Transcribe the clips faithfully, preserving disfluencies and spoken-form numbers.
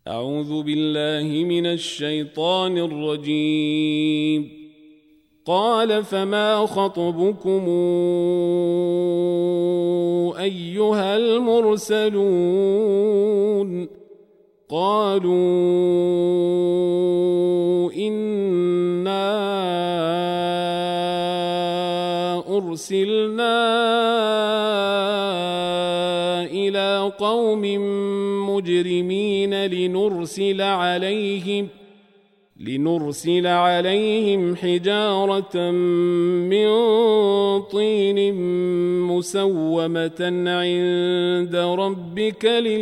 أعوذ بالله من الشيطان الرجيم. قال فما خطبكم أيها المرسلون؟ قالوا إنا أرسلنا إلى قوم مجرمين لنرسل عليهم لنرسل عليهم حجارة من طين مسومة عند ربك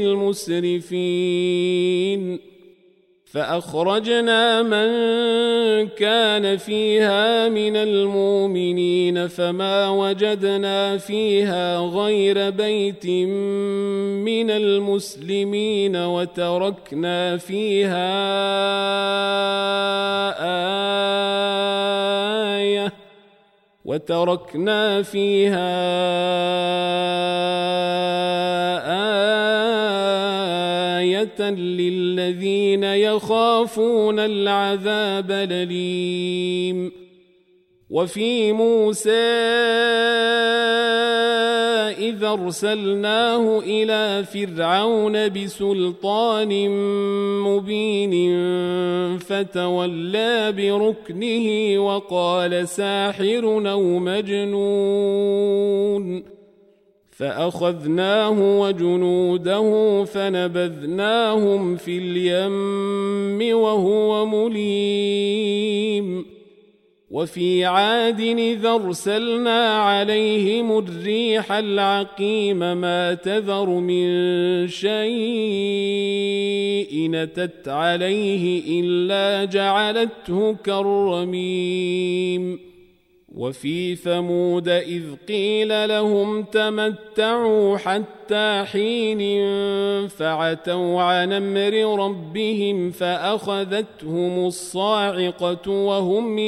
للمسرفين. فأخرجنا من كان فيها من المؤمنين فما وجدنا فيها غير بيت من المسلمين وتركنا فيها آية وتركنا فيها آية للذين يخافون العذاب الأليم. وفي موسى إذا أرسلناه إلى فرعون بسلطان مبين فتولى بركنه وقال ساحر أو مجنون. فأخذناه وجنوده فنبذناهم في اليم وهو مليم. وفي عاد إذا أرسلنا عليهم الريح العقيم ما تذر من شيء أتت عليه إلا جعلته كالرميم. وفي ثمود إذ قيل لهم تمتعوا حتى حين فعتوا عن أمر ربهم فأخذتهم الصاعقة وهم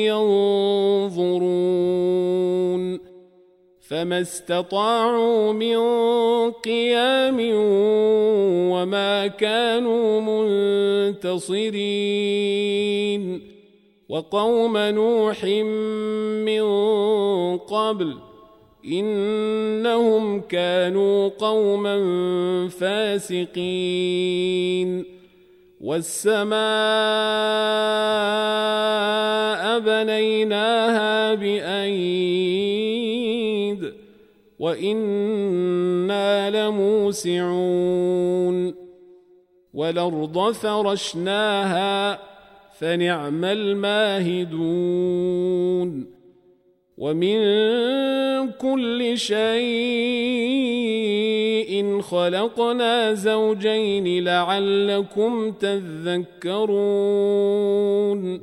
ينظرون فما استطاعوا من قيام وما كانوا منتصرين. وقوم نوح من قبل إنهم كانوا قوما فاسقين. والسماء بنيناها بأيد وإنا لموسعون. والأرض فرشناها فنعم الماهدون. ومن كل شيء خلقنا زوجين لعلكم تذكرون.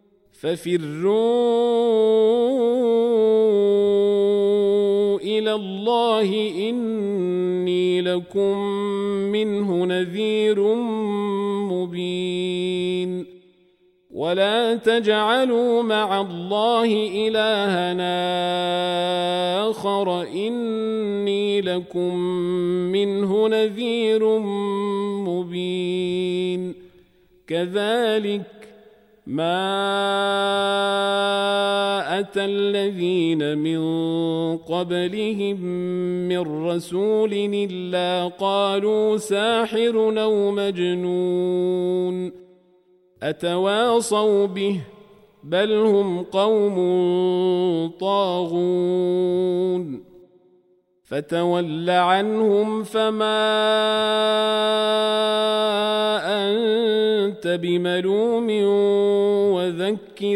ففروا إلى الله إني لكم منه نذير مبين. ولا تجعلوا مع الله إلهنا آخر إني لكم منه نذير مبين. كذلك ما أتى الذين من قبلهم من رسول إلا قالوا ساحر أو مجنون أتواصوا به بل هم قوم طاغون. فتول عنهم فما أنت بملوم وذكر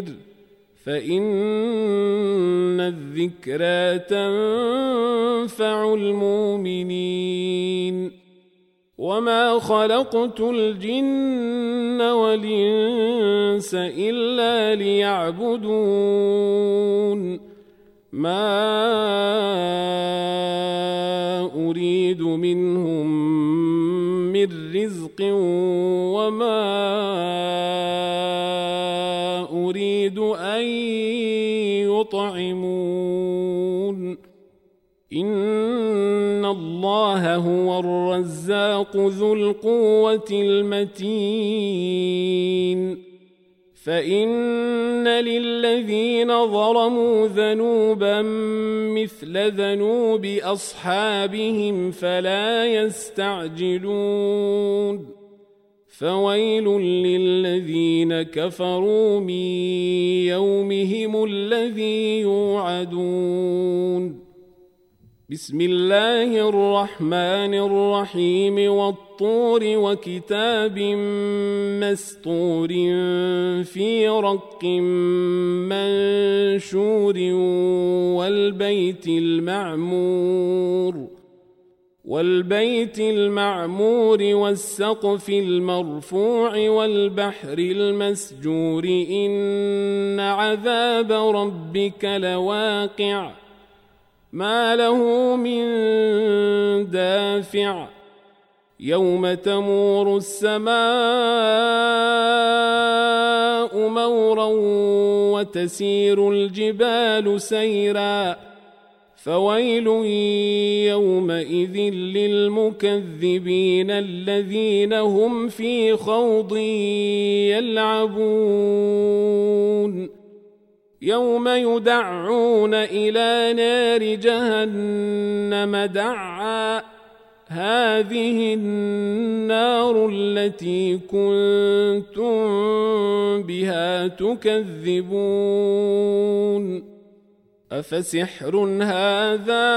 فإن الذكرى تنفع المؤمنين. وما خلقت الجن والإنس إلا ليعبدون ما أريد منهم من رزق وما أريد أن يطعمون إن الله الله هو الرزاق ذو القوة المتين فإن للذين ظلموا ذنوبا مثل ذنوب أصحابهم فلا يستعجلون فويل للذين كفروا من يومهم الذي يوعدون بسم الله الرحمن الرحيم والطور وكتاب مسطور في رق منشور والبيت المعمور والبيت المعمور والسقف المرفوع والبحر المسجور إن عذاب ربك لواقع ما له من دافع يوم تمور السماء مورا وتسير الجبال سيرا فويل يومئذ للمكذبين الذين هم في خوض يلعبون يوم يدعون إلى نار جهنم دعا هذه النار التي كنتم بها تكذبون أفسحر هذا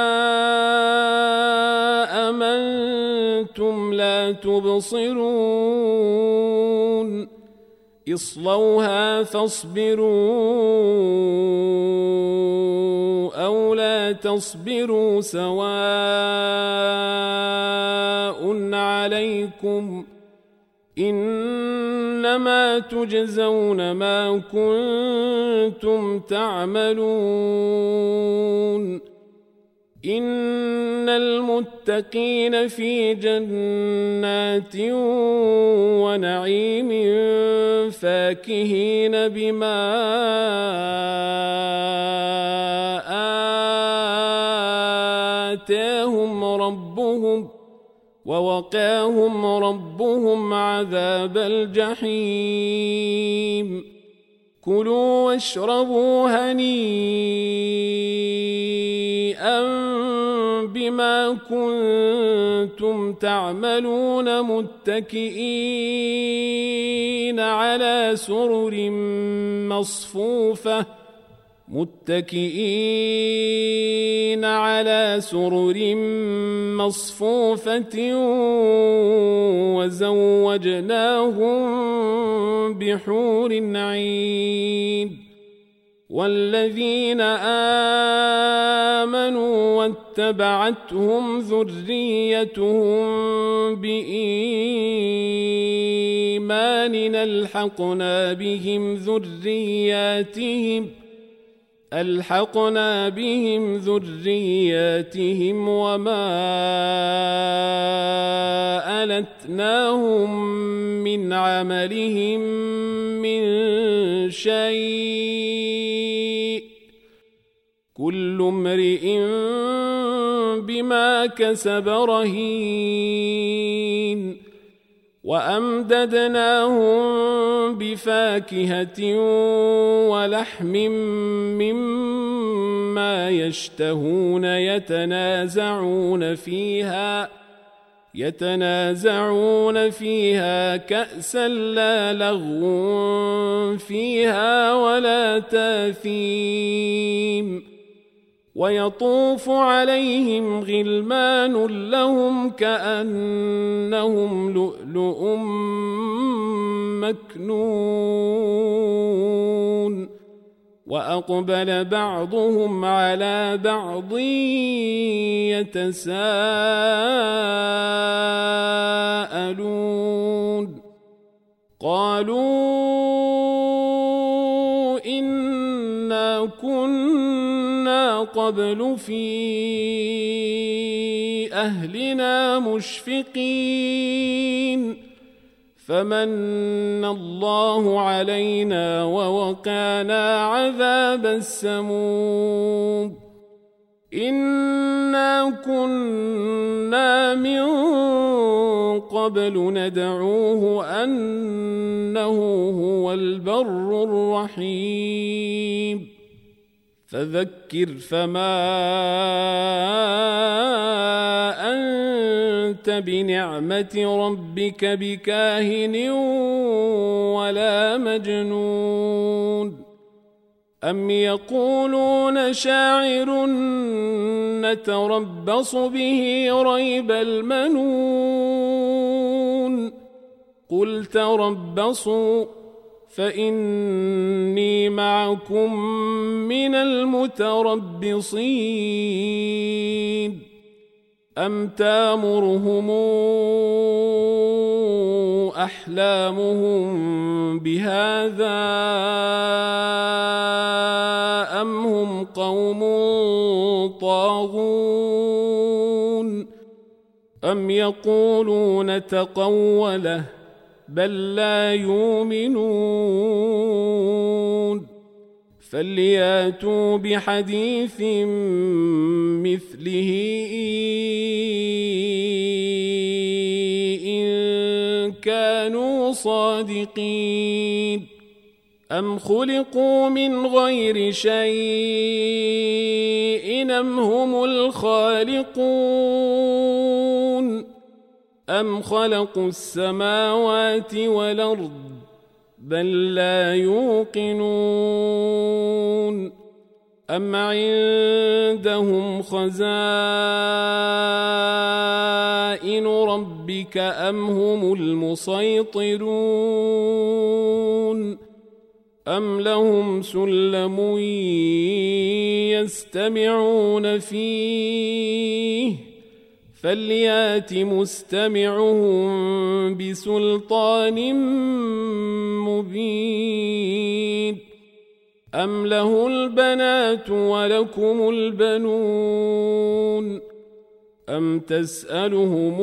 أم أنتم لا تبصرون اصلوها فاصبروا أو لا تصبروا سواء عليكم إنما تجزون ما كنتم تعملون إن المتقين في جنات ونعيم فاكهين بما آتاهم ربهم ووقاهم ربهم عذاب الجحيم كلوا واشربوا هنيئا بما كنتم تعملون متكئين على سرر مصفوفة متكئين على سرر مصفوفة وزوجناهم بحور عين والذين آمنوا واتبعتهم ذريتهم بإيمان ألحقنا بهم ذرياتهم ألحقنا بهم ذرياتهم وما ألتناهم من عملهم من شيء كل امرئ بما كسب رهين وأمددناهم بفاكهة ولحم مما يشتهون يتنازعون فيها يتنازعون فيها كأسا لا لغو فيها ولا تاثيم ويطوف عليهم غلمان لهم كأنهم لؤلؤ مكنون وأقبل بعضهم على بعض يتساءلون قالوا إنا كنا قبل في أهلنا مشفقين فمن الله علينا ووقانا عذاب السموم إنا كنا من قبل ندعوه أنه هو البر الرحيم فذكر فما أنت بنعمة ربك بكاهن ولا مجنون أم يقولون شاعر نتربص به ريب المنون قل تربصوا فإني معكم من المتربصين أم تامرهم أحلامهم بهذا أم هم قوم طاغون أم يقولون تقوله بل لا يؤمنون فلياتوا بحديث مثله إن كانوا صادقين أم خلقوا من غير شيء أم هم الخالقون أم خلقوا السماوات والأرض بل لا يوقنون أم عندهم خزائن ربك أم هم المسيطرون أم لهم سلم يستمعون فيه فليات مستمعهم بسلطان مبين أم له البنات ولكم البنون أم تسألهم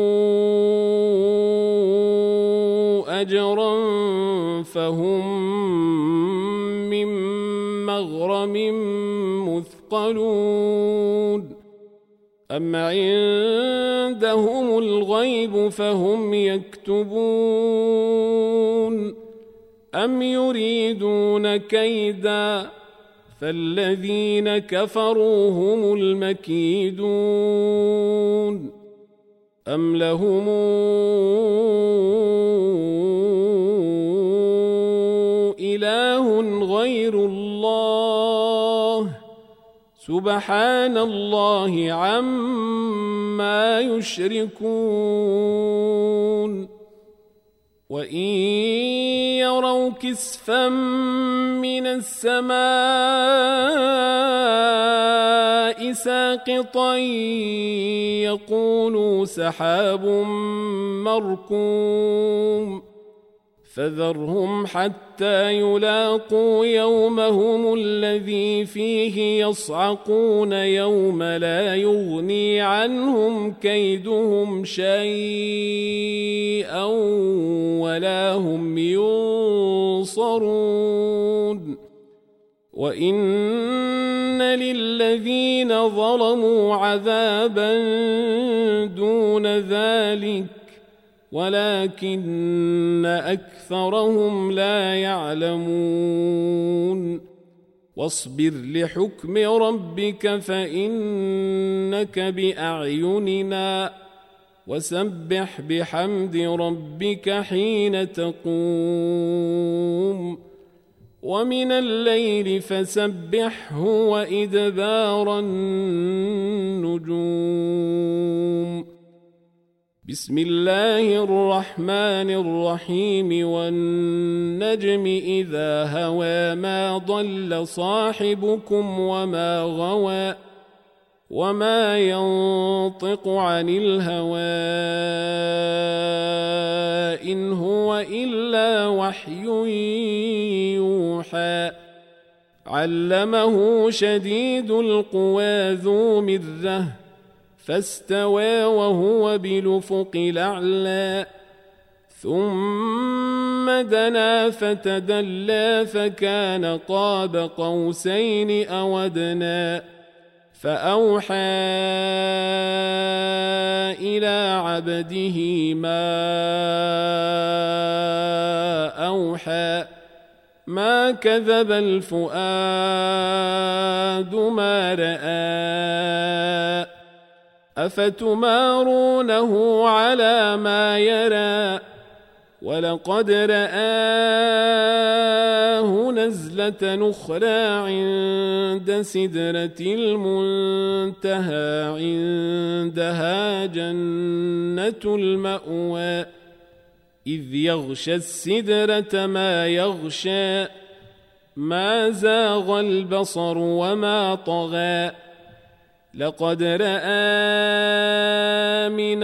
أجرا فهم من مغرم مثقلون أم عندهم الغيب فهم يكتبون أم يريدون كيدا فالذين كفروا هم المكيدون أم لهم إله غير الله سبحان الله عما يشركون وإن يروا كسفا من السماء ساقطا يقولوا سحاب مركوم فذرهم حتى يلاقوا يومهم الذي فيه يصعقون يوم لا يغني عنهم كيدهم شيئا ولا هم ينصرون وإن للذين ظلموا عذابا دون ذلك ولكن أكثرهم لا يعلمون واصبر لحكم ربك فإنك بأعيننا وسبح بحمد ربك حين تقوم ومن الليل فسبحه وإدبار النجوم بسم الله الرحمن الرحيم والنجم إذا هوى ما ضل صاحبكم وما غوى وما ينطق عن الهوى إن هو إلا وحي يوحى علمه شديد القوى ذو مرة فاستوى وهو بالأفق الأعلى ثم دنا فتدلى فكان قاب قوسين أو أدنى فأوحى إلى عبده ما أوحى ما كذب الفؤاد ما رأى أفتمارونه على ما يرى ولقد رآه نزلة أخرى عند سدرة المنتهى عندها جنة المأوى إذ يغشى السدرة ما يغشى ما زاغ البصر وما طغى لقد رأى من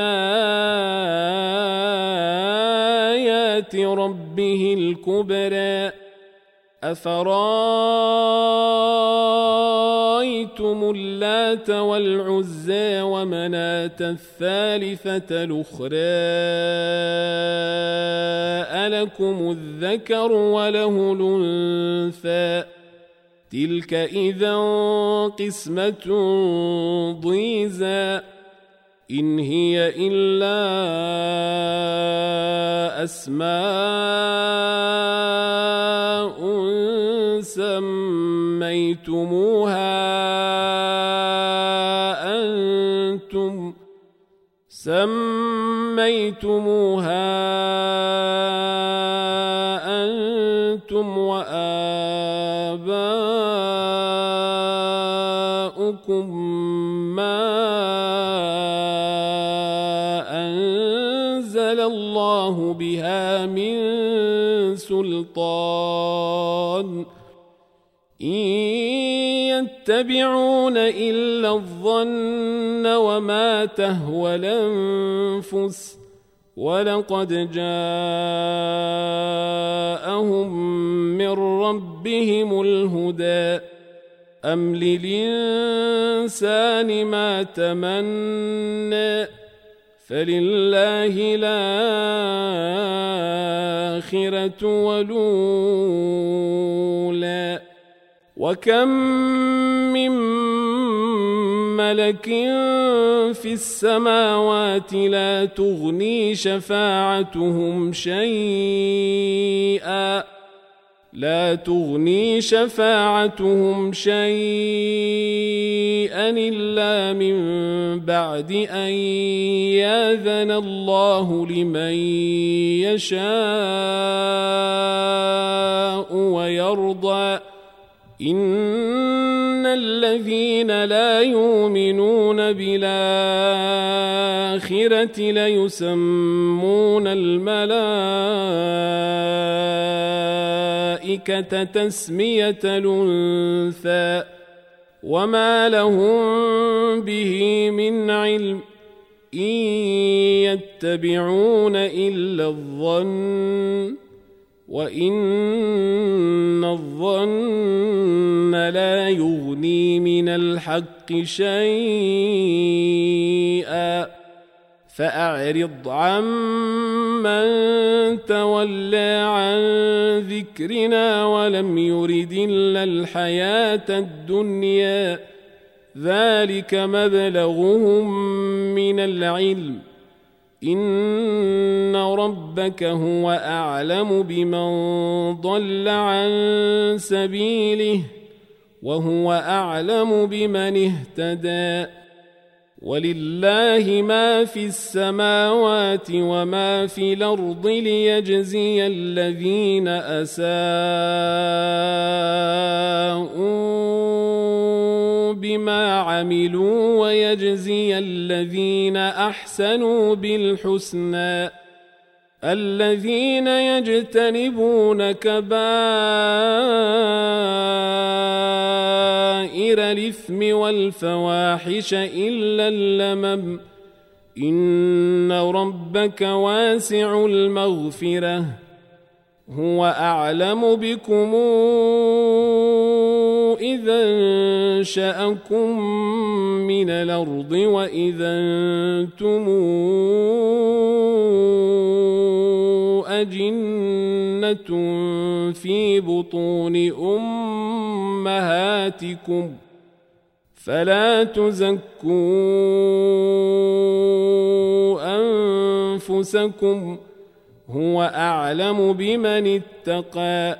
آيات ربه الكبرى أفرأيتم اللات والعزى ومناة الثالثة الأخرى ألكم الذكر وله الأنثى تلك إذا قسمة ضيزى إن هي إلا أسماء سميتموها أنتم سميتموها أنتم وآباؤكم ما أنزل الله بها من سلطان إن يتبعون إلا الظن وما تهوى الأنفس ولقد جاءهم من ربهم الهدى أم للإنسان ما تمنى فلله الآخرة والأولى وكم من ملك في السماوات لا تغني شفاعتهم شيئا لا تغني شفاعتهم شيئا إلا من بعد أن يأذن الله لمن يشاء ويرضى إن الذين لا يؤمنون بالآخرة ليسمون الملائكة تسمية الأنثى وما لهم به من علم إن يتبعون إلا الظن وإن الظن لا يغني من الحق شيئا فأعرض عمن تولى عن ذكرنا ولم يرد إلا الحياة الدنيا ذلك مبلغهم من العلم إن ربك هو أعلم بمن ضل عن سبيله وهو أعلم بمن اهتدى ولله ما في السماوات وما في الأرض ليجزي الذين أساءوا بما عملوا ويجزي الذين أحسنوا بالحسنى الذين يجتنبون كبائر الإثم والفواحش إلا اللمم إن ربك واسع المغفرة هو أعلم بكم إذا انشأكم من الأرض وإذا أنتم أجنة في بطون أمهاتكم فلا تزكوا أنفسكم هو أعلم بمن اتقى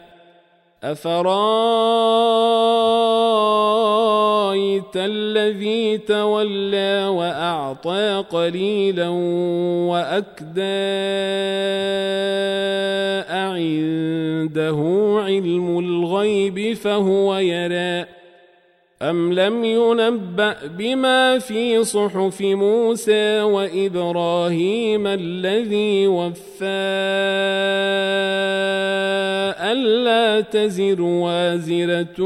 أفرايت الذي تولى وأعطى قليلا وأكدى أعنده علم الغيب فهو يرى أم لم ينبأ بما في صحف موسى وإبراهيم الذي وفى ألا تزر وازرة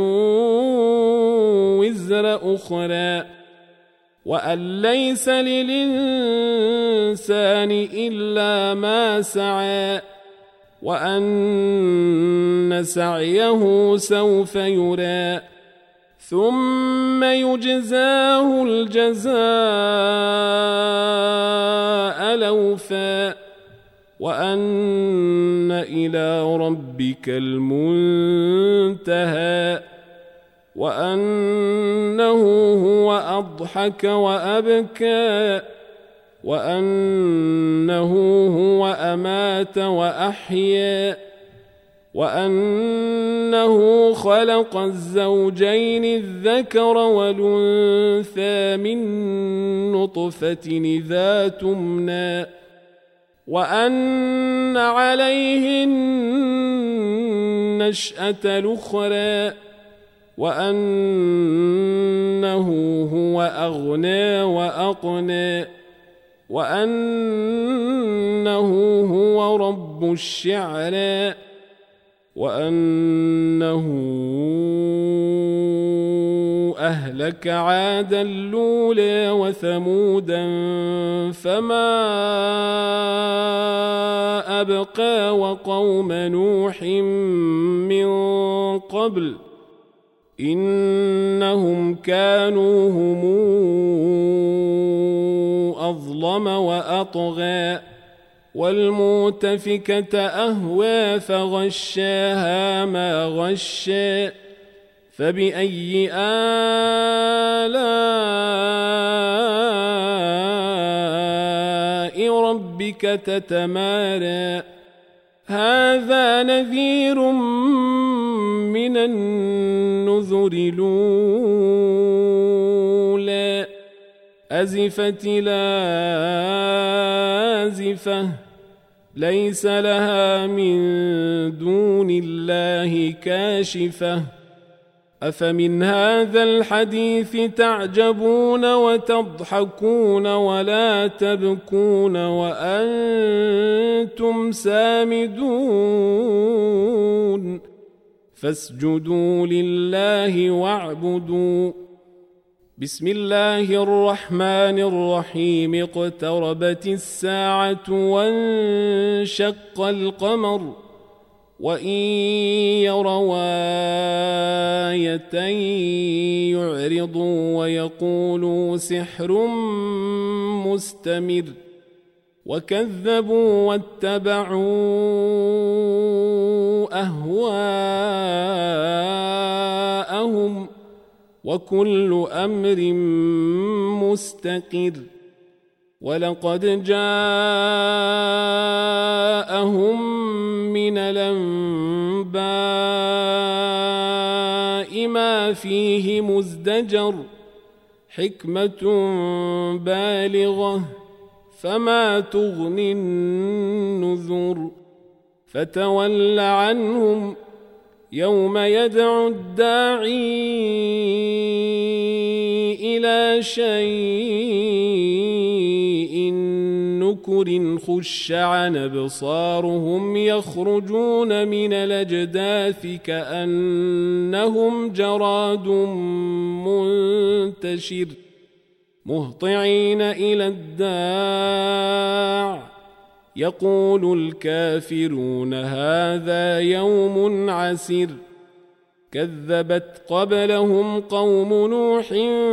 وزر أخرى وأن ليس للإنسان إلا ما سعى وأن سعيه سوف يرى ثم يجزاه الجزاء الأوفى وأن إلى ربك المنتهى وأنه هو أضحك وأبكى وأنه هو أمات وأحيا وأنه خلق الزوجين الذكر والأنثى من نطفة إذا تمنى وأن عليه النشأة الأخرى وأنه هو أغنى وأقنى وأنه هو رب الشعرى وأنه أهلك عادا الأولى وثمودا فما أبقى وقوم نوح من قبل إنهم كانوا هم أظلم وأطغى والمؤتفكة أهوى فغشاها ما غشى فبأي آلاء ربك تتمارى هذا نذير من النذر الأولى أزفت لازفة ليس لها من دون الله كاشفة أفمن هذا الحديث تعجبون وتضحكون ولا تبكون وأنتم سامدون فاسجدوا لله واعبدوا بسم الله الرحمن الرحيم اقتربت الساعة وانشق القمر وإن يروا آية يعرضوا ويقولوا سحر مستمر وكذبوا واتبعوا أهواءهم وكل أمر مستقر ولقد جاءهم من الأنباء ما فيه مزدجر حكمة بالغة فما تغني النذر فتول عنهم يوم يدعو الداعي إلى شيء نكر خش عن أبصارهم يخرجون من الأجداث كأنهم جراد منتشر مهطعين إلى الداع يقول الكافرون هذا يوم عسر كذبت قبلهم قوم نوح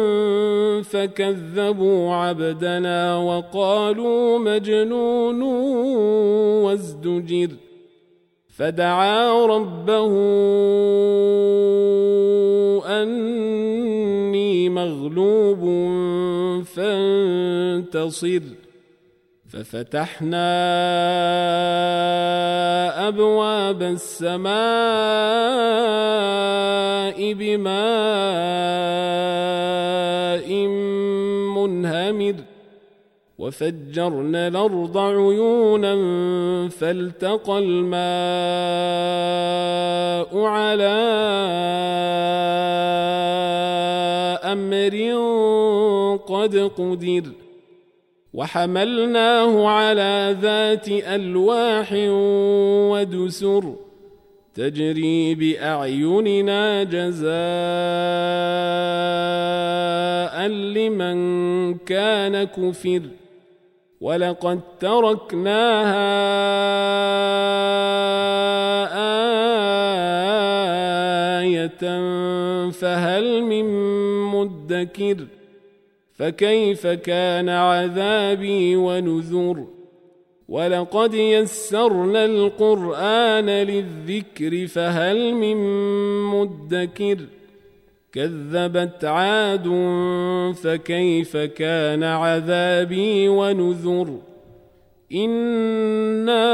فكذبوا عبدنا وقالوا مجنون وازدجر فدعا ربه أني إني مغلوب فانتصر ففتحنا أبواب السماء بماء منهمر وفجرنا الأرض عيونا فالتقى الماء على أمر قد قدر وحملناه على ذات ألواح ودسر تجري بأعيننا جزاء لمن كان كفر ولقد تركناها آية فهل من مدكر فكيف كان عذابي ونذر ولقد يسرنا القرآن للذكر فهل من مدكر كذبت عاد فكيف كان عذابي ونذر إنا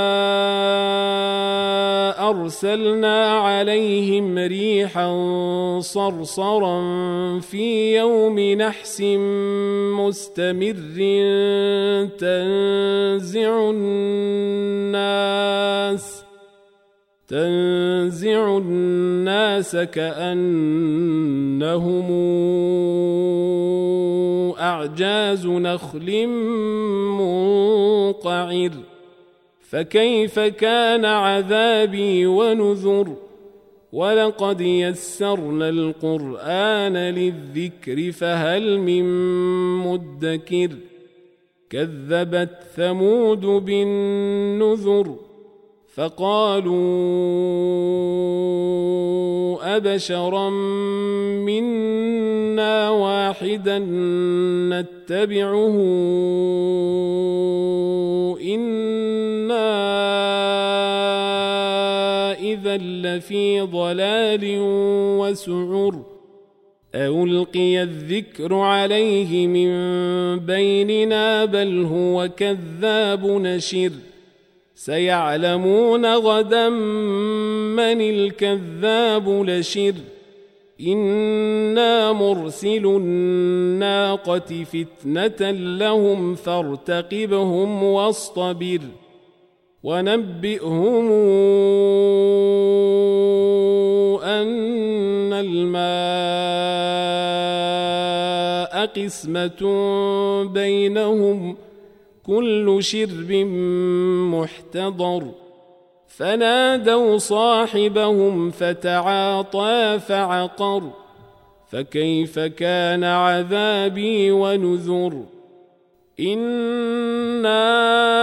أرسلنا عليهم ريحا صرصرا في يوم نحس مستمر تنزع الناس تنزع الناس كأنهم أعجاز نخل منقعر فكيف كان عذابي ونذر ولقد يسرنا القرآن للذكر فهل من مدكر كذبت ثمود بالنذر فقالوا أبشرا منا واحدا نتبعه إنا إذا لفي ضلال وسعر ألقي الذكر عليه من بيننا بل هو كذاب نشر سيعلمون غدا من الكذاب لشر إنا مرسل الناقة فتنة لهم فارتقبهم واصطبر ونبئهم أن الماء قسمة بينهم كل شرب محتضر فنادوا صاحبهم فتعاطى فعقر فكيف كان عذابي ونذر إنا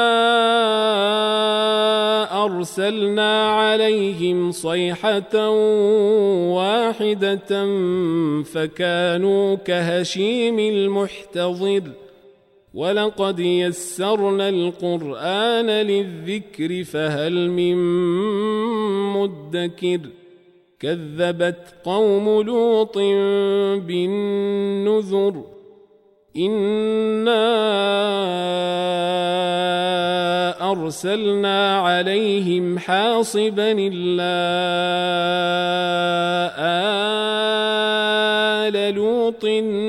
أرسلنا عليهم صيحة واحدة فكانوا كهشيم المحتضر ولقد يسرنا القرآن للذكر فهل من مدكر كذبت قوم لوط بالنذر إنا أرسلنا عليهم حاصبا إلا آل لوط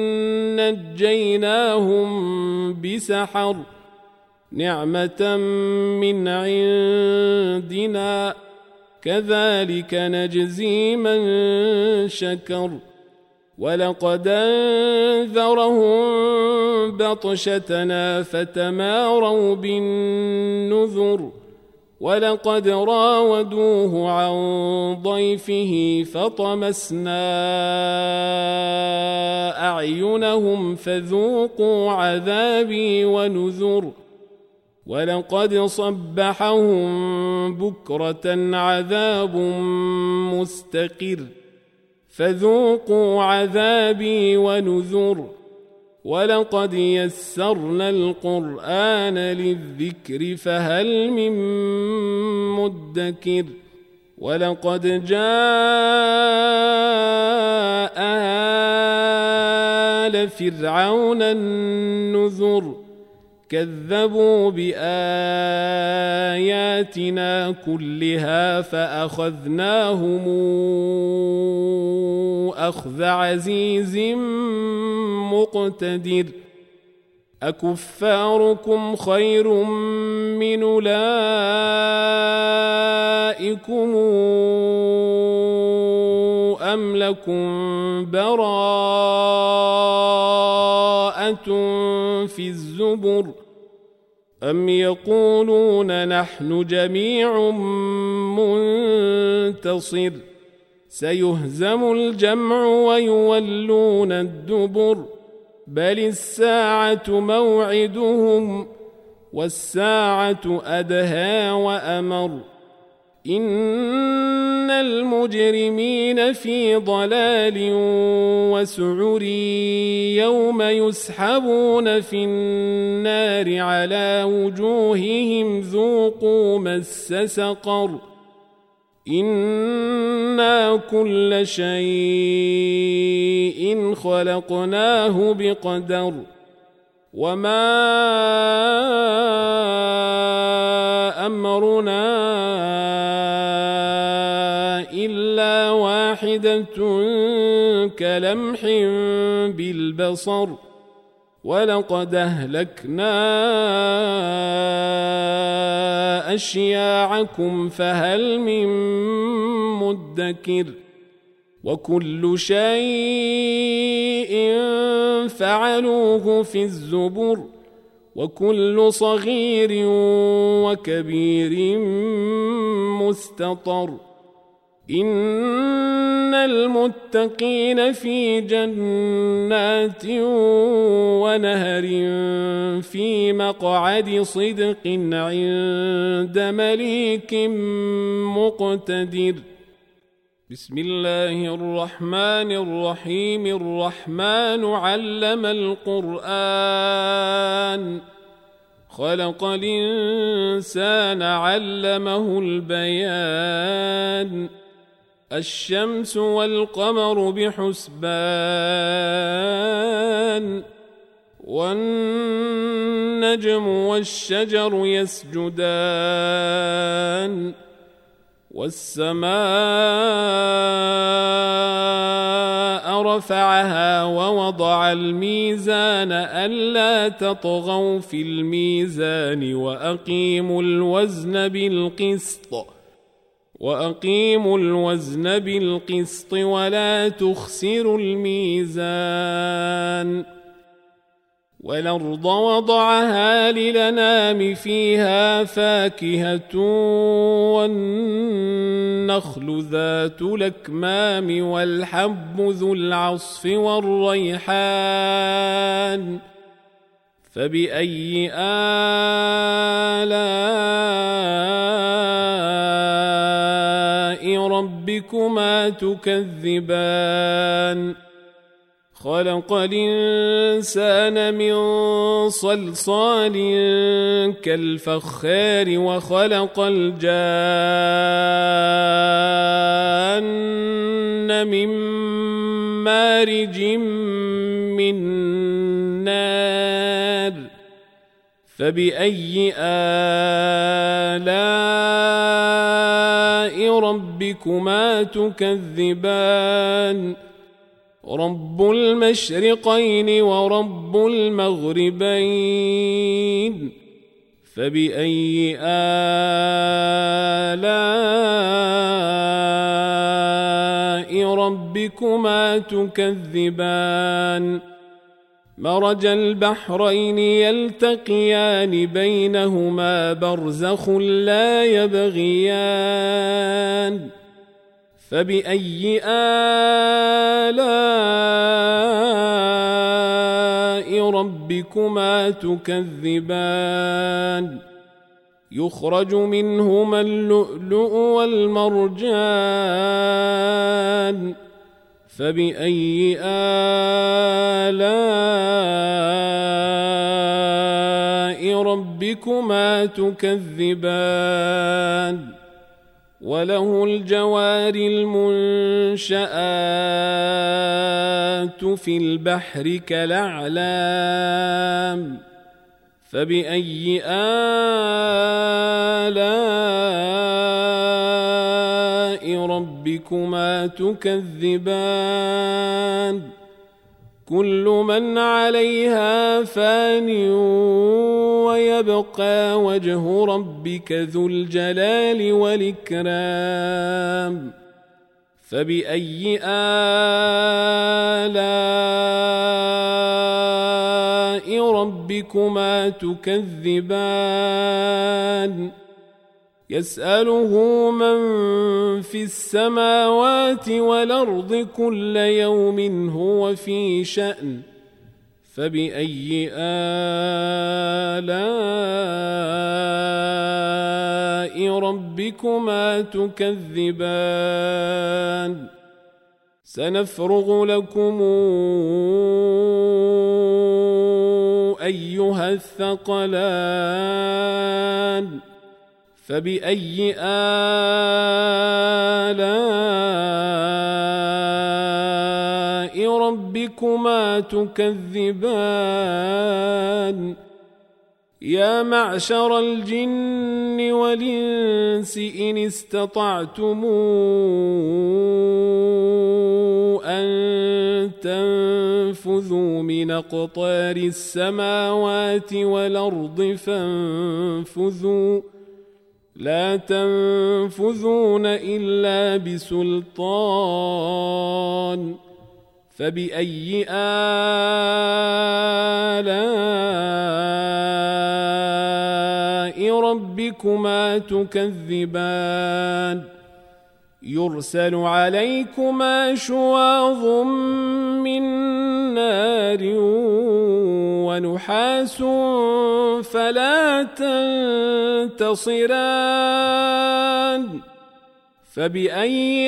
نجيناهم بسحر نعمة من عندنا كذلك نجزي من شكر ولقد أنذرهم بطشتنا فتماروا بالنذر ولقد راودوه عن ضيفه فطمسنا أعينهم فذوقوا عذابي ونذر ولقد صبحهم بكرة عذاب مستقر فذوقوا عذابي ونذر ولقد يسرنا القرآن للذكر فهل من مدكر ولقد جاء فرعون النذر كذبوا بآياتنا كلها فأخذناهم أخذ عزيز مقتدر أكفاركم خير من أولئكم أم لكم براءة في الزبر أم يقولون نحن جميع منتصر سيهزم الجمع ويولون الدبر بل الساعة موعدهم والساعة أدهى وأمر إن المجرمين في ضلال وسعر يوم يسحبون في النار على وجوههم ذوقوا مس سقر إنا كل شيء خلقناه بقدر وما أمرنا إلا واحدة كلمح بالبصر ولقد أهلكنا أشياعكم فهل من مدكر وكل شيء فعلوه في الزبر وكل صغير وكبير مستطر إن المتقين في جنات ونهر في مقعد صدق عند مليك مقتدر بسم الله الرحمن الرحيم الرحمن علم القرآن خلق الإنسان علمه البيان الشمس والقمر بحسبان والنجم والشجر يسجدان والسماء رفعها ووضع الميزان ألا تطغوا في الميزان وأقيموا الوزن بالقسط وأقيموا الوزن بالقسط ولا تخسروا الميزان والأرض وضعها للأنام فيها فاكهة والنخل ذات الأكمام والحب ذو العصف والريحان فبأي آلاء ربكما تكذبان خلق الإنسان من صلصال كالفخار وخلق الجان من مارج من نار فبأي آلاء ربكما تكذبان رب المشرقين ورب المغربين فبأي آلاء ربكما تكذبان مرج البحرين يلتقيان بينهما برزخ لا يبغيان فبأي آلاء ربكما تكذبان يخرج منهما اللؤلؤ والمرجان فبأي آلاء ربكما تكذبان وله الجوار المنشآت في البحر كالأعلام فبأي آلاء ربكما تكذبان كل من عليها فان ويبقى وجه ربك ذو الجلال والإكرام فبأي آلاء ربكما تكذبان يسأله من في السماوات والأرض كل يوم هو في شأن فبأي آلاء ربكما تكذبان سنفرغ لكم أيها الثقلان فبأي آلاء ربكما تكذبان يا معشر الجن والإنس إن استطعتم أن تنفذوا من أقطار السماوات والأرض فانفذوا لا تنفذون إلا بسلطان فبأي آلاء ربكما تكذبان يرسل عليكما شواظ من نار ونحاس فلا تنتصران فبأي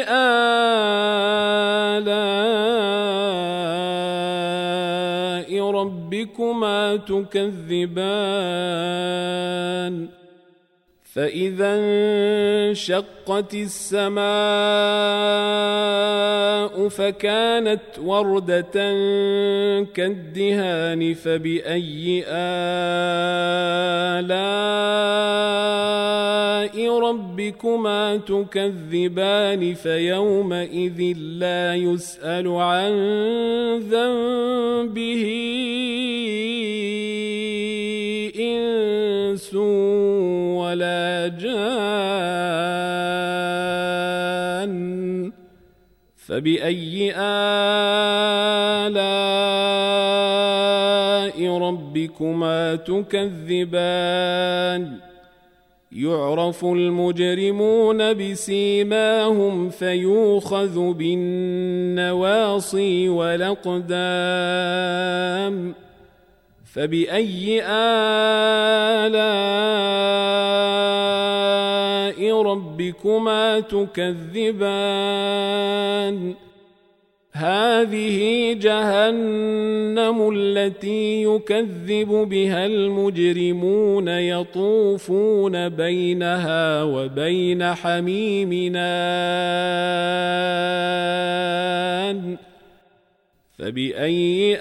آلاء ربكما تكذبان فإذا انشقت السماء فكانت وردة كالدهان فبأي آلاء ربكما تكذبان فيومئذ لا يسأل عن ذنبه إنس ولا جان فبأي آلاء ربكما تكذبان يعرف المجرمون بسيماهم فيوخذ بالنواصي والأقدام فبأي آلاء ربكما تكذبان هذه جهنم التي يكذب بها المجرمون يطوفون بينها وبين حميم آن فبأي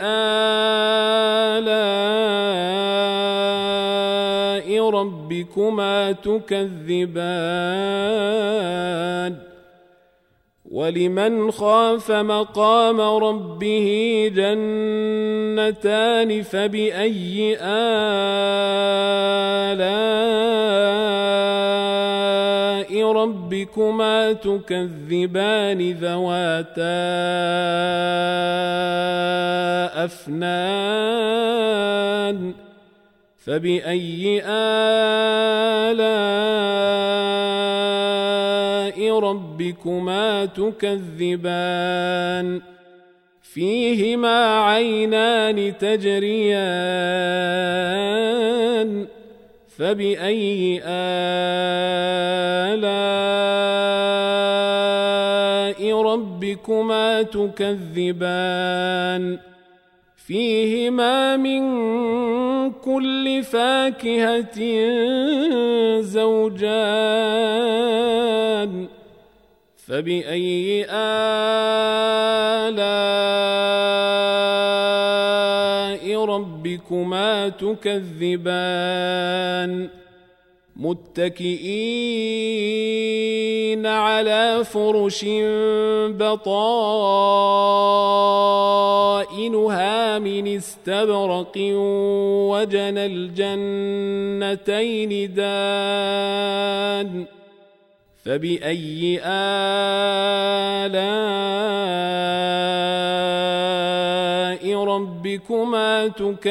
آلاء ربكما تكذبان ولمن خاف مقام ربه جنتان فبأي آلاء ربكما تكذبان ذواتا أفنان فبأي آلاء ربكما تكذبان فيهما عينان تجريان فبأي آلاء ربكما تكذبان فيهما من كل فاكهة زوجان فبأي آلاء ربكما تكذبان متكئين على فرش بطائنها من استبرق وجنى الجنتين دان فبأي آلاء ربكما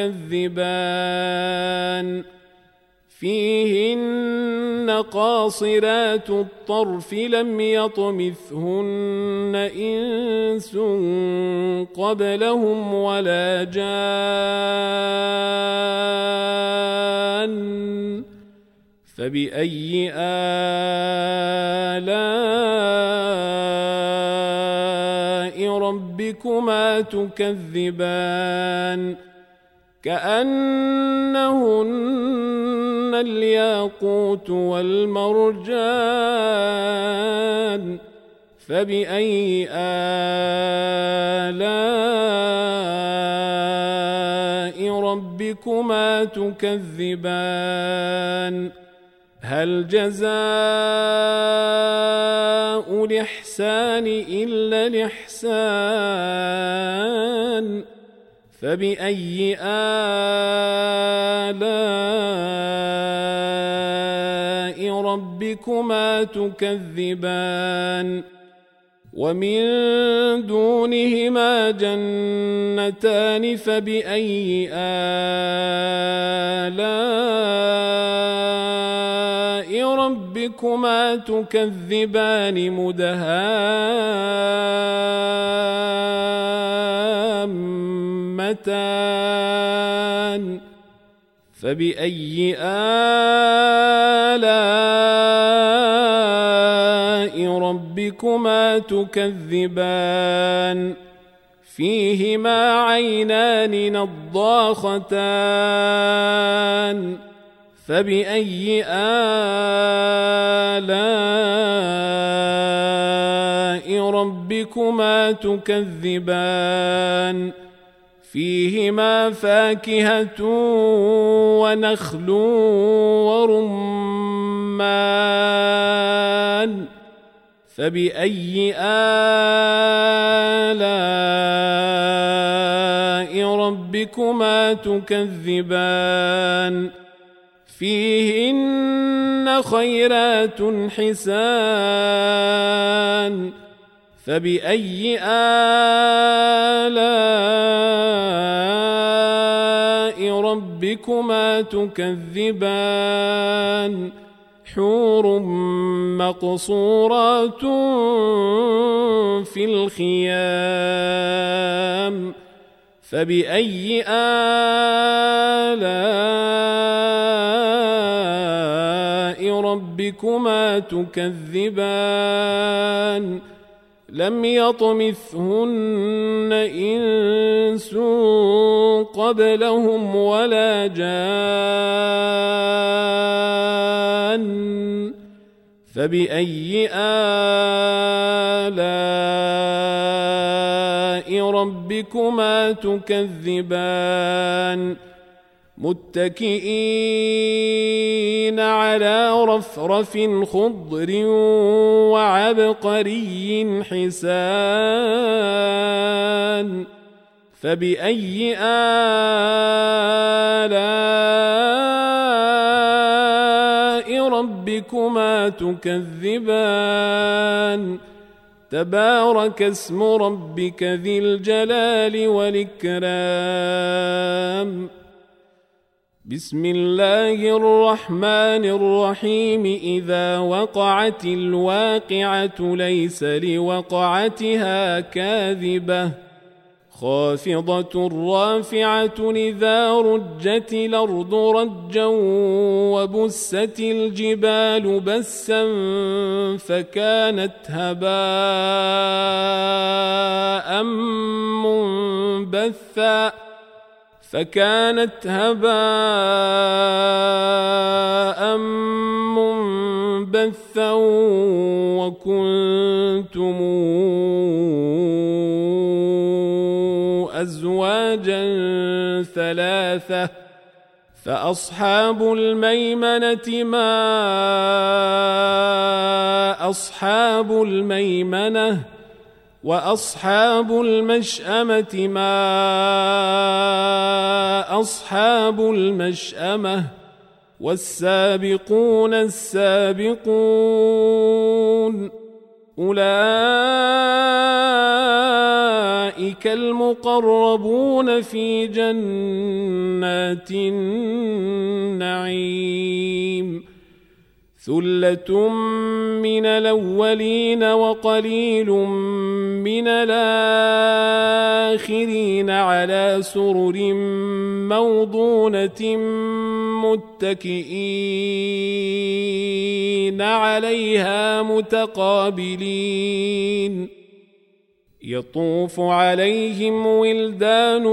تكذبان فيهن قاصرات الطرف لم يطمثهن إنس قبلهم ولا جان فبأي آلاء ربكما تكذبان كأنهن الياقوت والمرجان فبأي آلاء ربكما تكذبان هل جزاء الإحسان إلا الإحسان فبأي آلاء ربكما تكذبان ومن دونهما جنتان فبأي آلاء ربكما تكذبان مدهامتان فبأي آلاء ربكما تكذبان فيهما عينان نضاختان فبأي آلاء ربكما تكذبان فيهما فاكهة ونخل ورمان فبأي آلاء ربكما تكذبان فيهن خيرات حسان فبأي آلاء ربكما تكذبان حور مقصورات في الخيام فبأي آلاء ربكما تكذبان لم يطمثهن إنس قبلهم ولا جان فبأي آلاء ربكما تكذبان متكئين على رفرف خضر وعبقري حسان فبأي آلاء ربكما تكذبان تبارك اسم ربك ذي الجلال والإكرام بسم الله الرحمن الرحيم إذا وقعت الواقعة ليس لوقعتها كاذبة خافضة رافعة إذا رجت الأرض رجا وبست الجبال بسا فكانت هباء منبثا فكانت هباء منبثا وكنتم أزواجا ثلاثة فأصحاب الميمنة ما أصحاب الميمنة وأصحاب المشأمة ما أصحاب المشأمة والسابقون السابقون أولئك المقربون في جنات النعيم ثلة من الأولين وقليل من الآخرين على سرر موضونة متكئين عليها متقابلين يطوف عليهم ولدان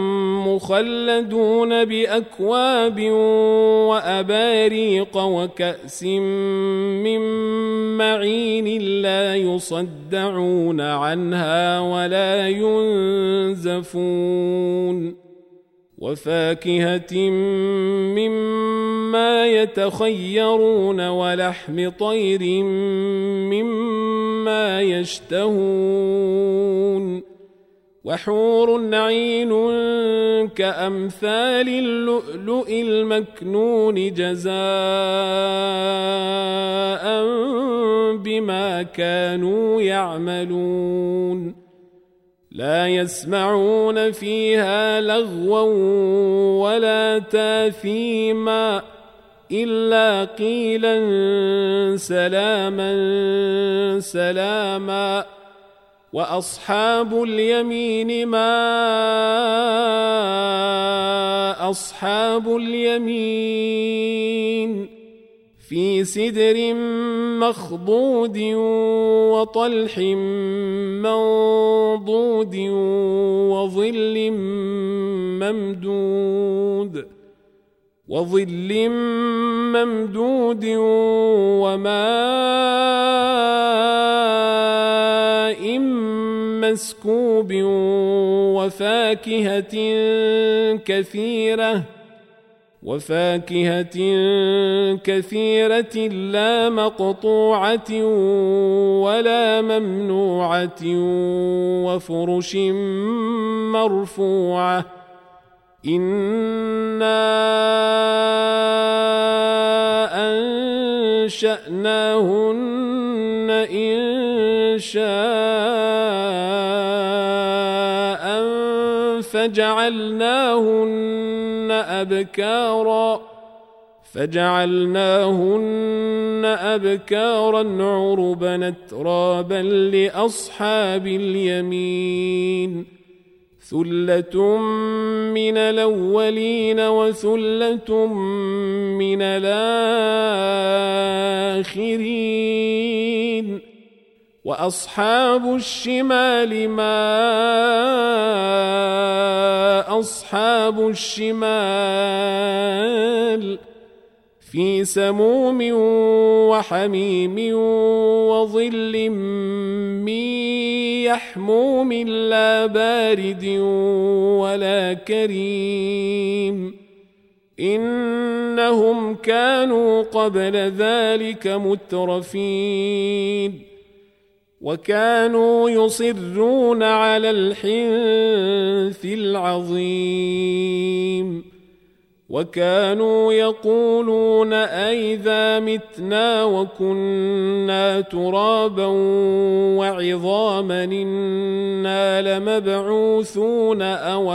مخلدون بأكواب وأباريق وكأس من معين لا يصدعون عنها ولا ينزفون وفاكهة مما يتخيرون ولحم طير مما يشتهون وحور عين كأمثال اللؤلؤ المكنون جزاء بما كانوا يعملون لا يسمعون فيها لغوا ولا تاثيما إلا قيلا سلاما سلاما وأصحاب اليمين ما أصحاب اليمين في سدر مخضود وطلح منضود وظل ممدود وظل ممدود وماء مسكوب وفاكهة كثيرة وفاكهة كثيرة لا مقطوعة ولا ممنوعة وفرش مرفوعة إنا أنشأناهن إن شاء فجعلناهن أبكارا فجعلناهن أبكارا عربا أترابا لأصحاب اليمين ثلة من الأولين وثلة من الآخرين وأصحاب الشمال ما أصحاب الشمال في سموم وحميم وظل من يحموم لا بارد ولا كريم إنهم كانوا قبل ذلك مترفين وكانوا يصرون على الحنث العظيم وكانوا يقولون أئذا متنا وكنا ترابا وعظاما إنا لمبعوثون أو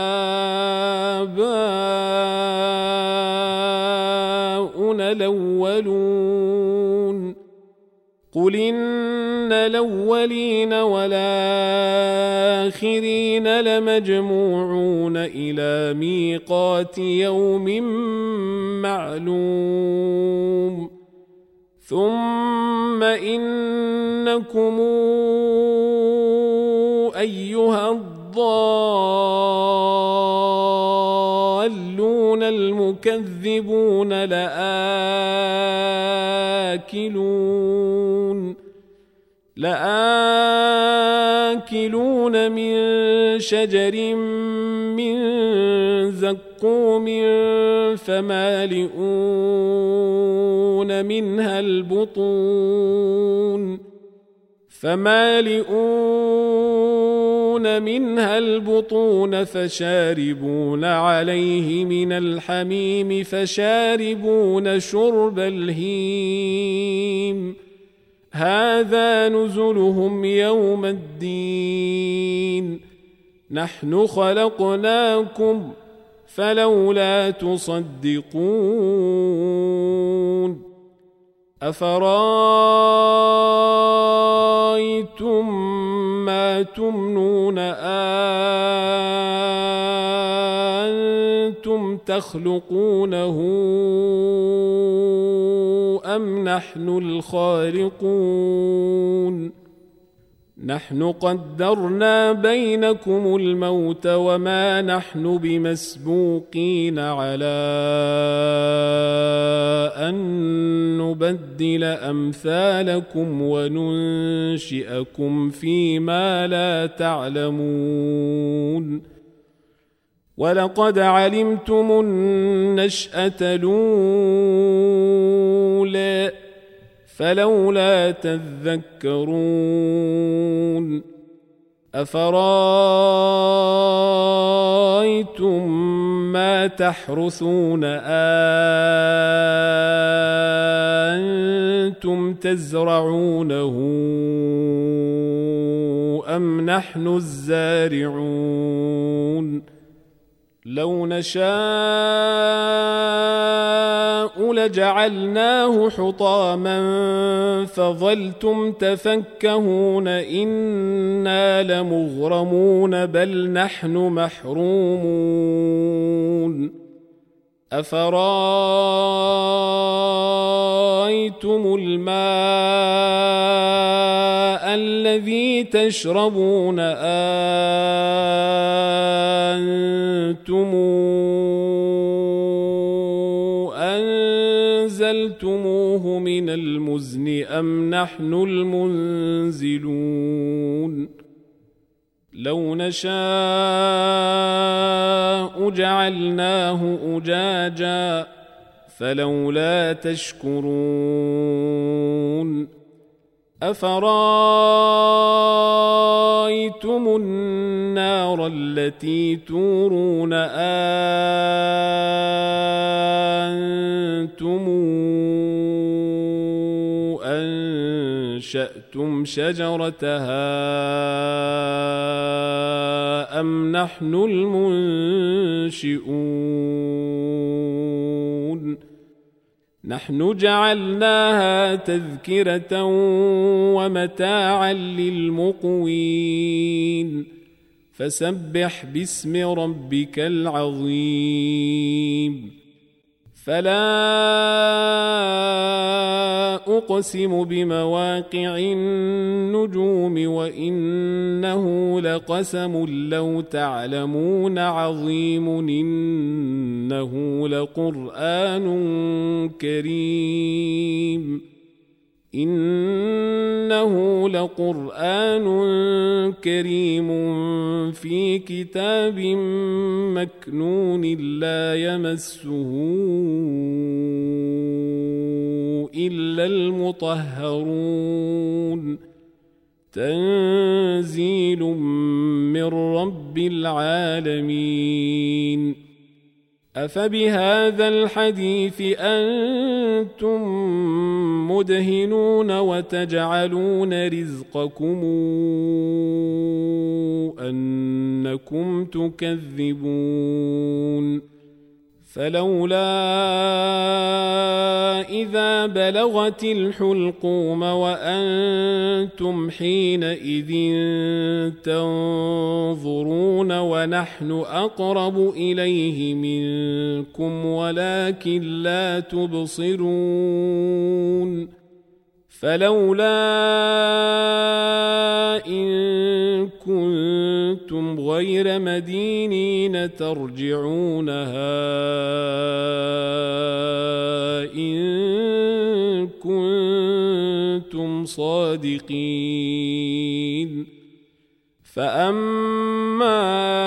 آباؤنا الأولون قل إن الأولين والآخرين لمجموعون إلى ميقات يوم معلوم ثم إنكم أيها الضالون المكذبون لآكلون لآكلون من شجر من زقوم فمالئون منها البطون فمالئون منها البطون فشاربون عليه من الحميم فشاربون شرب الهيم هذا نزلهم يوم الدين نحن خلقناكم فلولا تصدقون أفرأيتم ما تمنون أنتم تخلقونه أم نحن الخالقون نحن قدرنا بينكم الموت وما نحن بمسبوقين على أن نبدل أمثالكم وننشئكم فيما لا تعلمون ولقد علمتم النشأة الأولى فلولا تذكرون أفرأيتم ما تحرثون أنتم تزرعونه أم نحن الزارعون لو نشاء لجعلناه حطاما فظلتم تفكهون إنا لمغرمون بل نحن محرومون أفرأيتم الماء الذي تشربون أنتم أنزلتموه من المزن أم نحن المنزلون لو نشاء جعلناه أجاجا فلولا تشكرون أفرأيتم النار التي تورون أنتم أنشأتم شجرتها أم نحن المنشئون نحن جعلناها تذكرة ومتاعا للمقوين فسبح باسم ربك العظيم فلا أقسم بمواقع النجوم وإنه لقسم لو تعلمون عظيم إنه لقرآن كريم إنه لقرآن كريم في كتاب مكنون لا يمسه إلا المطهرون تنزيل من رب العالمين أفبهذا الحديث أنتم مدهنون وتجعلون رزقكم أنكم تكذبون فلولا إذا بلغت الحلقوم وأنتم حينئذ تنظرون ونحن أقرب إليه منكم ولكن لا تبصرون فلولا إن كنتم غير مدينين ترجعونها الصادقين فأما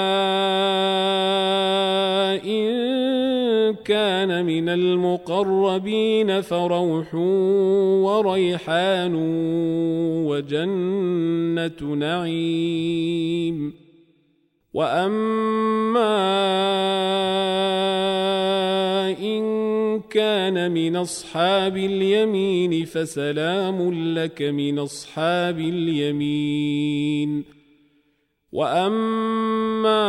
إن كان من المقربين فروح وريحان وجنة نعيم وأما إن كان من أصحاب اليمين فسلام لك من أصحاب اليمين وأما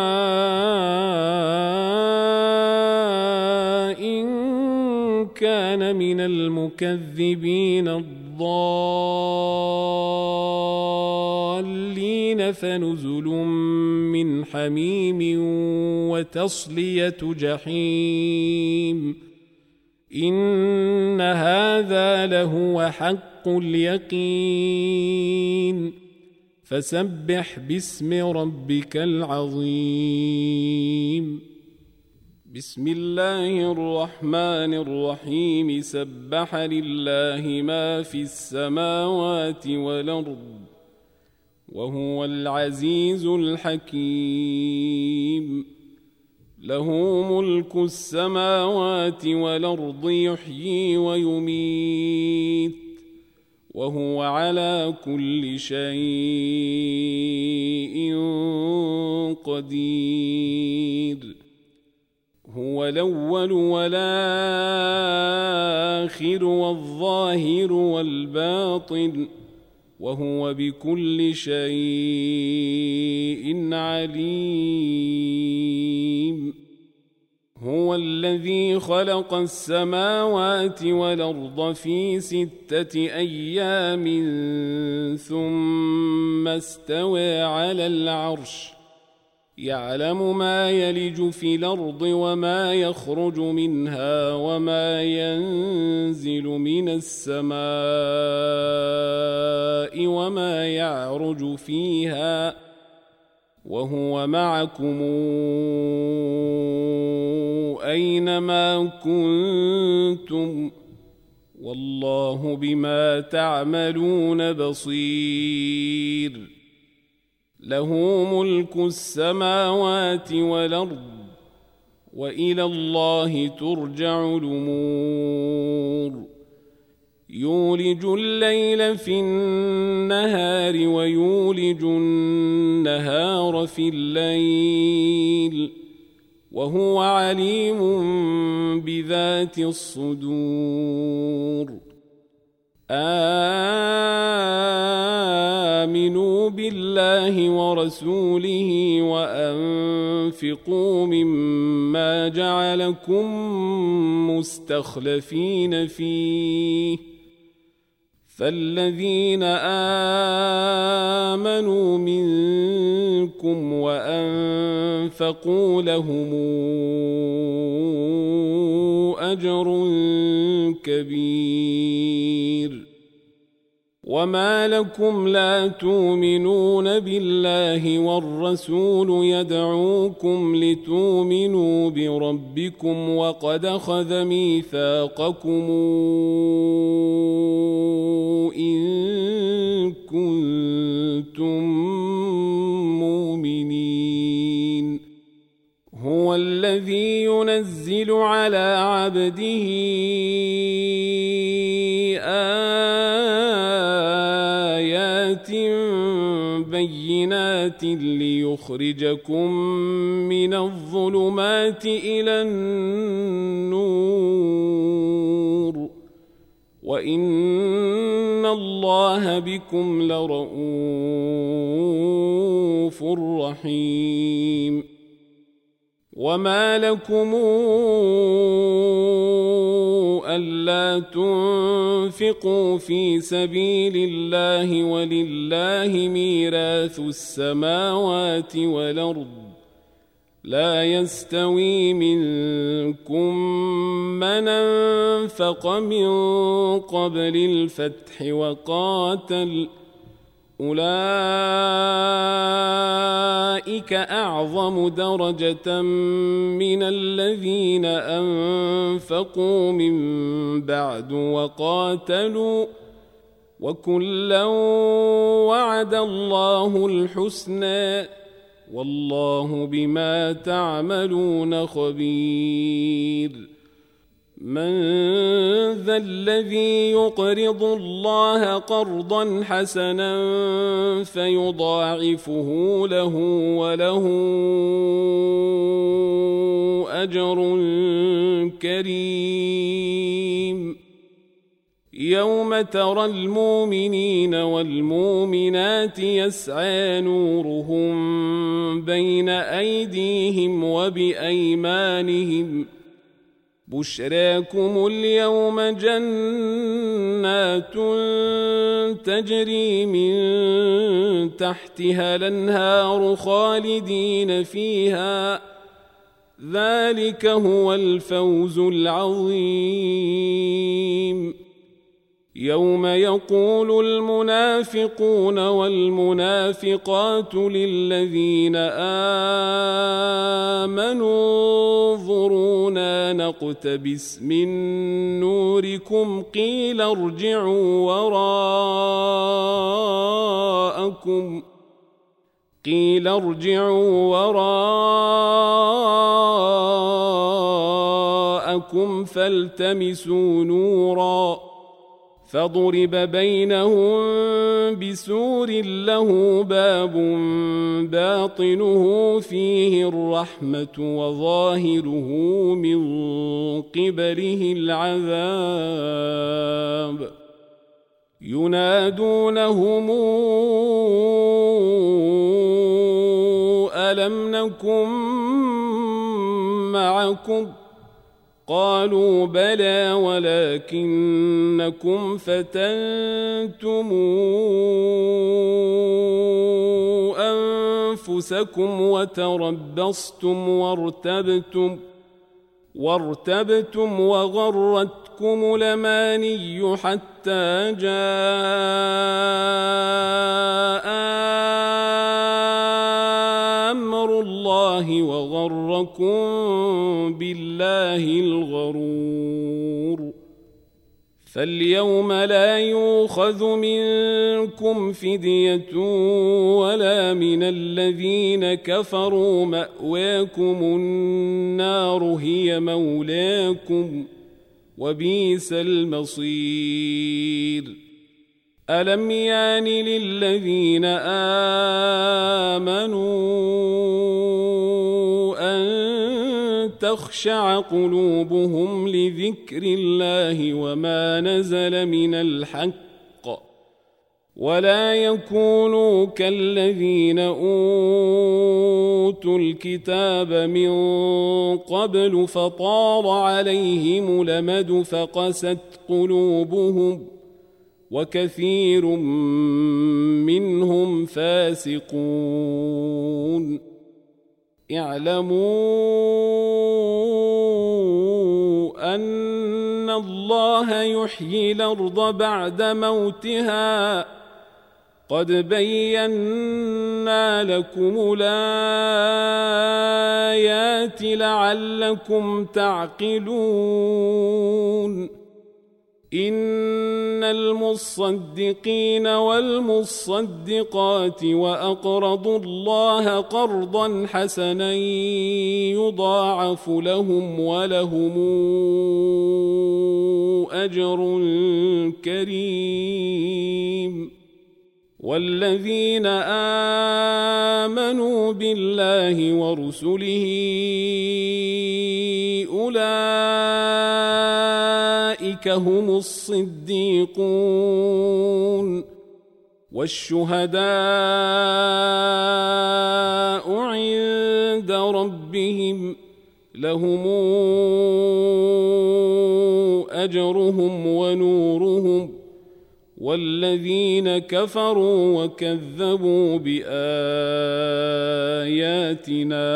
إن كان من المكذبين الضالين فنزل من حميم وتصلية جحيم إن هذا لهو حق اليقين فسبح باسم ربك العظيم بسم الله الرحمن الرحيم سبح لله ما في السماوات والأرض وهو العزيز الحكيم له ملك السماوات والأرض يحيي ويميت وهو على كل شيء قدير هو الأول والآخر والظاهر والباطن وهو بكل شيء عليم هو الذي خلق السماوات والأرض في ستة أيام ثم استوى على العرش يعلم ما يلج في الأرض وما يخرج منها وما ينزل من السماء وما يعرج فيها وهو معكم أينما كنتم والله بما تعملون بصير له ملك السماوات والأرض وإلى الله ترجع الأمور يولج الليل في النهار ويولج النهار في الليل وهو عليم بذات الصدور آمنوا بالله ورسوله وأنفقوا مما جعلكم مستخلفين فيه فالذين آمنوا منكم وأنفقوا لهم أجر كبير وما لكم لا تؤمنون بالله والرسول يدعوكم لتؤمنوا بربكم وقد أخذ ميثاقكم إن كنتم مؤمنين هو الذي ينزل على عبده آيات بينات ليخرجكم من الظلمات إلى النور وإن الله بكم لرؤوف رحيم وما لكم ألا تنفقوا في سبيل الله ولله ميراث السماوات والأرض لا يستوي منكم من أنفق من قبل الفتح وقاتل أولئك أعظم درجة من الذين أنفقوا من بعد وقاتلوا وكلا وعد الله الحسنى والله بما تعملون خبير من ذا الذي يقرض الله قرضا حسنا فيضاعفه له وله أجر كريم يوم ترى المؤمنين والمؤمنات يسعى نورهم بين أيديهم وبأيمانهم بشراكم اليوم جنات تجري من تحتها الأنهار خالدين فيها ذلك هو الفوز العظيم يوم يقول المنافقون والمنافقات للذين آمنوا انظرونا نقتبس من نوركم قيل ارجعوا وراءكم قيل ارجعوا وراءكم فالتمسوا نورا فضرب بينهم بسور له باب باطنه فيه الرحمة وظاهره من قبله العذاب ينادونهم ألم نكن معكم قالوا بلى ولكنكم فتنتم أنفسكم وتربصتم وارتبتم وارتبتم وغرتكم الأماني حتى جاء أمر الله وغركم بالله الغرور فاليوم لا يؤخذ منكم فدية ولا من الذين كفروا مأواكم النار هي مولاكم وبئس المصير ألم يان للذين آمنوا أن تخشع قلوبهم لذكر الله وما نزل من الحق ولا يكونوا كالذين أوتوا الكتاب من قبل فطال عليهم الأمد فقست قلوبهم وكثير منهم فاسقون اعلموا أن الله يحيي الأرض بعد موتها قد بينا لكم الآيات لعلكم تعقلون إن المصدقين والمصدقات وأقرضوا الله قرضا حسنا يضاعف لهم ولهم أجر كريم والذين آمنوا بالله ورسله أولئك هم الصديقون والشهداء عند ربهم لهم أجرهم ونورهم والذين كفروا وكذبوا بآياتنا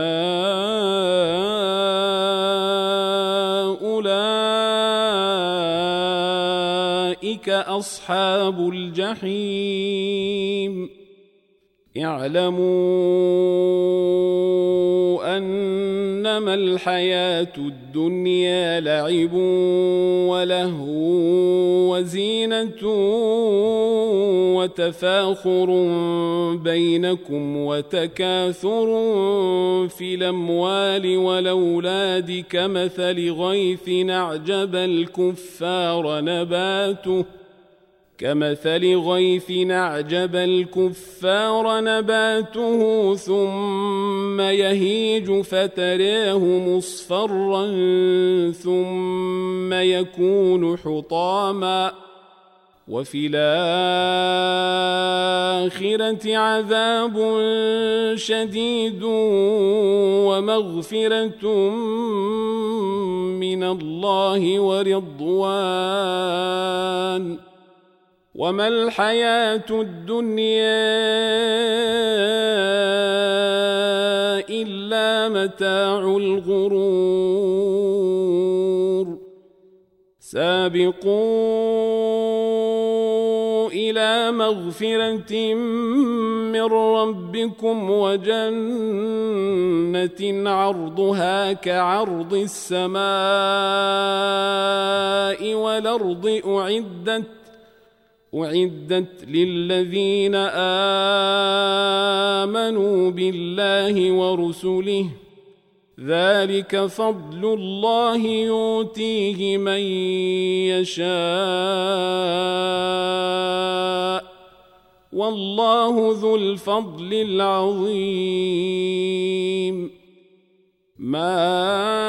أولئك أصحاب الجحيم اعلموا أنما إنما الحياة الدنيا لعب ولهو وزينة وتفاخر بينكم وتكاثر في الأموال والأولاد كمثل غيث أعجب الكفار نباته كمثل غيث أعجب الكفار نباته ثم يهيج فتراه مصفرا ثم يكون حطاما وفي الآخرة عذاب شديد ومغفرة من الله ورضوان وما الحياة الدنيا إلا متاع الغرور سابقوا إلى مغفرة من ربكم وجنة عرضها كعرض السماء والأرض أعدت أعدت للذين آمنوا بالله ورسله ذلك فضل الله يؤتيه من يشاء والله ذو الفضل العظيم ما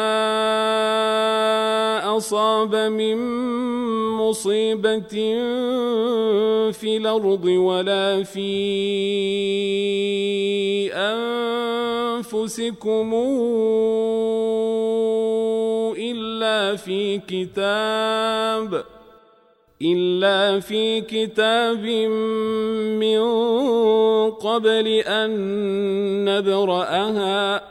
أصاب من مصيبة في الأرض ولا في أنفسكم إلا في كتاب إلا في كتاب من قبل أن نبرأها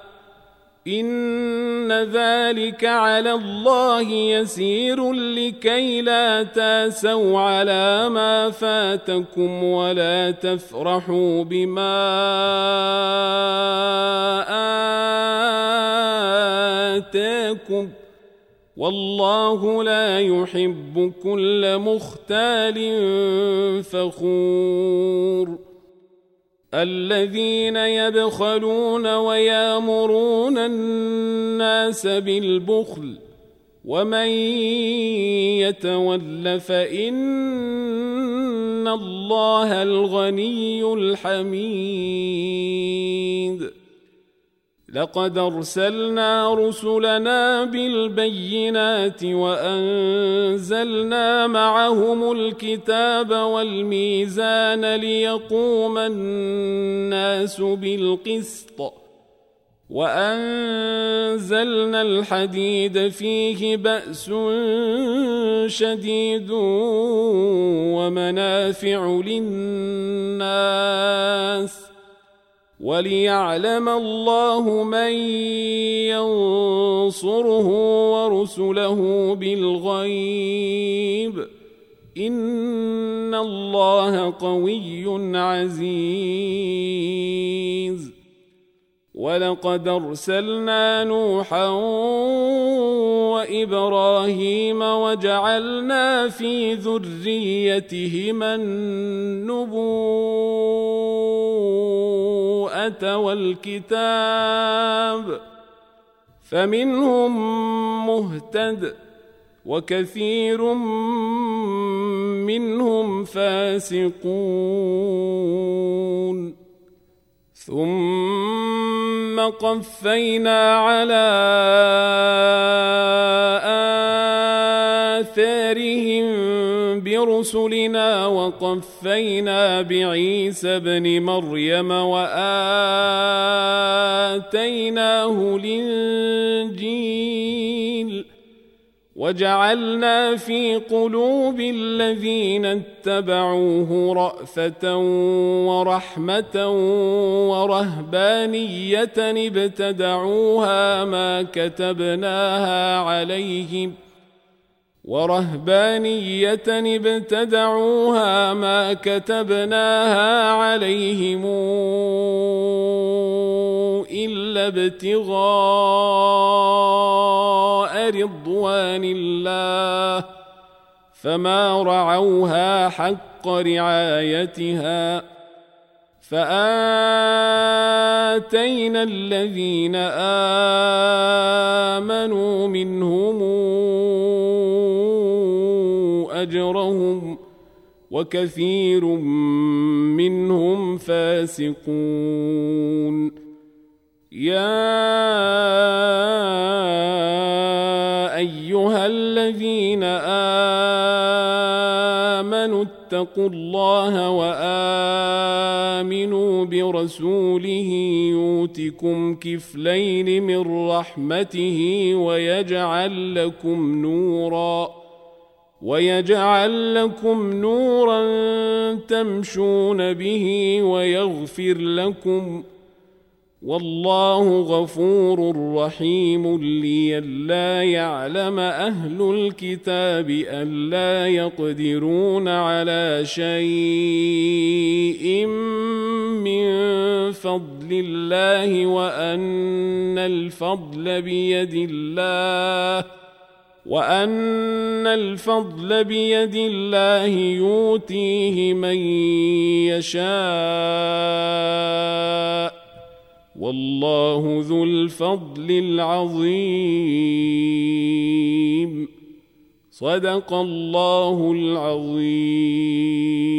إن ذلك على الله يسير لكي لا تاسوا على ما فاتكم ولا تفرحوا بما آتاكم والله لا يحب كل مختال فخور الذين يبخلون ويامرون الناس بالبخل ومن يتول فإن الله الغني الحميد لقد أرسلنا رسلنا بالبينات وأنزلنا معهم الكتاب والميزان ليقوم الناس بالقسط وأنزلنا الحديد فيه بأس شديد ومنافع للناس وليعلم الله من ينصره ورسله بالغيب إن الله قوي عزيز ولقد أرسلنا نوحا وإبراهيم وجعلنا في ذريتهما النبوءة والكتاب فمنهم مهتد وكثير منهم فاسقون ثم قفينا على آثارهم برسلنا وقفينا بعيسى ابن مريم وآتيناه الإنجيل وجعلنا في قلوب الذين اتبعوه رأفة ورحمة ورهبانية ابتدعوها ما كتبناها عليهم ورهبانية ابتدعوها ما كتبناها عليهم إلا إلا ابتغاء رضوان الله فما رعوها حق رعايتها فآتينا الذين آمنوا منهم أجرهم وكثير منهم فاسقون يا أيها الذين آمنوا اتقوا الله وآمنوا برسوله يؤتكم كفلين من رحمته ويجعل لكم نورا ويجعل لكم نورا تمشون به ويغفر لكم والله غفور رحيم لئلا يعلم أهل الكتاب ألا يقدرون على شيء من فضل الله وأن الفضل بيد الله وأن الفضل بيد الله يؤتيه من يشاء والله ذو الفضل العظيم صدق الله العظيم.